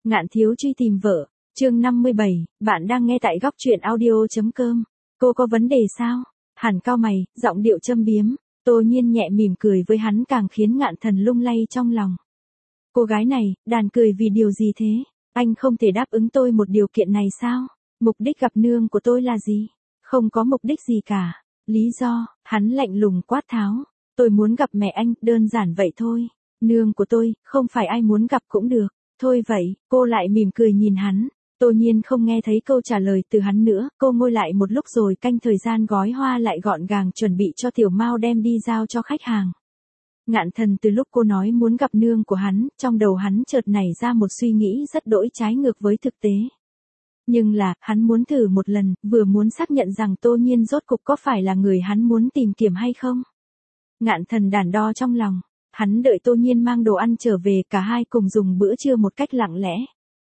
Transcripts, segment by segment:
Ngạn thiếu truy tìm vợ, chương 57, bạn đang nghe tại góc truyện audio.com. Cô có vấn đề sao? Hàn cau mày, giọng điệu châm biếm. Tô Nhiên nhẹ mỉm cười với hắn càng khiến Ngạn Thần lung lay trong lòng. Cô gái này, đàn cười vì điều gì thế? Anh không thể đáp ứng tôi một điều kiện này sao? Mục đích gặp nương của tôi là gì? Không có mục đích gì cả. Lý do, hắn lạnh lùng quát tháo. Tôi muốn gặp mẹ anh, đơn giản vậy thôi. Nương của tôi, không phải ai muốn gặp cũng được. Thôi vậy, cô lại mỉm cười nhìn hắn. Tô Nhiên không nghe thấy câu trả lời từ hắn nữa, cô ngồi lại một lúc rồi canh thời gian gói hoa lại gọn gàng chuẩn bị cho Tiểu Mao đem đi giao cho khách hàng. Ngạn Thần từ lúc cô nói muốn gặp nương của hắn, trong đầu hắn chợt nảy ra một suy nghĩ rất đỗi trái ngược với thực tế. Nhưng là, hắn muốn thử một lần, vừa muốn xác nhận rằng Tô Nhiên rốt cục có phải là người hắn muốn tìm kiếm hay không. Ngạn Thần đắn đo trong lòng, hắn đợi Tô Nhiên mang đồ ăn trở về, cả hai cùng dùng bữa trưa một cách lặng lẽ.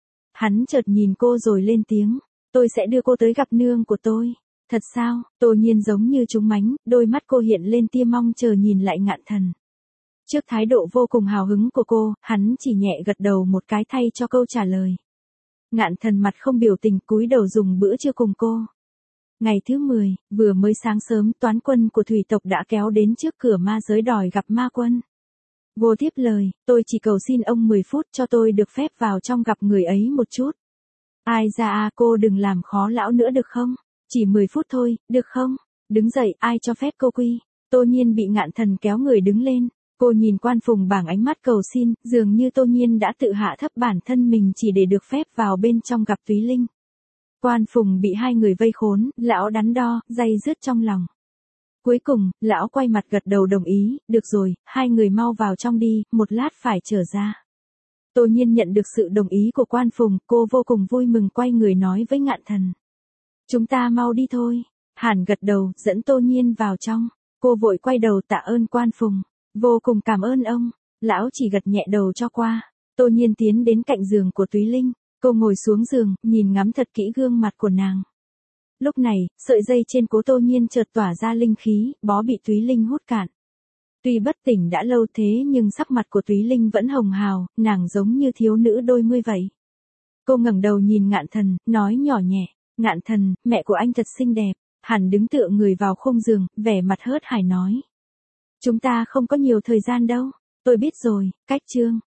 Hắn chợt nhìn cô rồi lên tiếng, tôi sẽ đưa cô tới gặp nương của tôi. Thật sao? Tô Nhiên giống như trúng mánh, đôi mắt cô hiện lên tia mong chờ nhìn lại Ngạn Thần. Trước thái độ vô cùng hào hứng của cô, hắn chỉ nhẹ gật đầu một cái thay cho câu trả lời. Ngạn Thần mặt không biểu tình cúi đầu dùng bữa trưa cùng cô. Ngày thứ 10, vừa mới sáng sớm, toán quân của thủy tộc đã kéo đến trước cửa ma giới đòi gặp ma quân. Vô tiếp lời, tôi chỉ cầu xin ông 10 phút cho tôi được phép vào trong gặp người ấy một chút. Ai ra à, cô đừng làm khó lão nữa được không? Chỉ 10 phút thôi, được không? Đứng dậy, ai cho phép cô quy? Tô Nhiên bị Ngạn Thần kéo người đứng lên. Cô nhìn Quan Phùng bằng ánh mắt cầu xin, dường như Tô Nhiên đã tự hạ thấp bản thân mình chỉ để được phép vào bên trong gặp Túy Linh. Quan Phùng bị hai người vây khốn, lão đắn đo, day dứt trong lòng. Cuối cùng, lão quay mặt gật đầu đồng ý, được rồi, hai người mau vào trong đi, một lát phải trở ra. Tô Nhiên nhận được sự đồng ý của Quan Phùng, cô vô cùng vui mừng quay người nói với Ngạn Thần. Chúng ta mau đi thôi. Hàn gật đầu, dẫn Tô Nhiên vào trong. Cô vội quay đầu tạ ơn Quan Phùng. Vô cùng cảm ơn ông. Lão chỉ gật nhẹ đầu cho qua. Tô Nhiên tiến đến cạnh giường của Túy Linh. Cô ngồi xuống giường, nhìn ngắm thật kỹ gương mặt của nàng. Lúc này, sợi dây trên cố Tô Nhiên chợt tỏa ra linh khí, bó bị Túy Linh hút cạn. Tuy bất tỉnh đã lâu thế nhưng sắc mặt của Túy Linh vẫn hồng hào, nàng giống như thiếu nữ đôi mươi vậy. Cô ngẩng đầu nhìn Ngạn Thần, nói nhỏ nhẹ, Ngạn Thần, mẹ của anh thật xinh đẹp. Hàn đứng tựa người vào khung giường, vẻ mặt hớt hải nói. Chúng ta không có nhiều thời gian đâu. Tôi biết rồi, cách chương.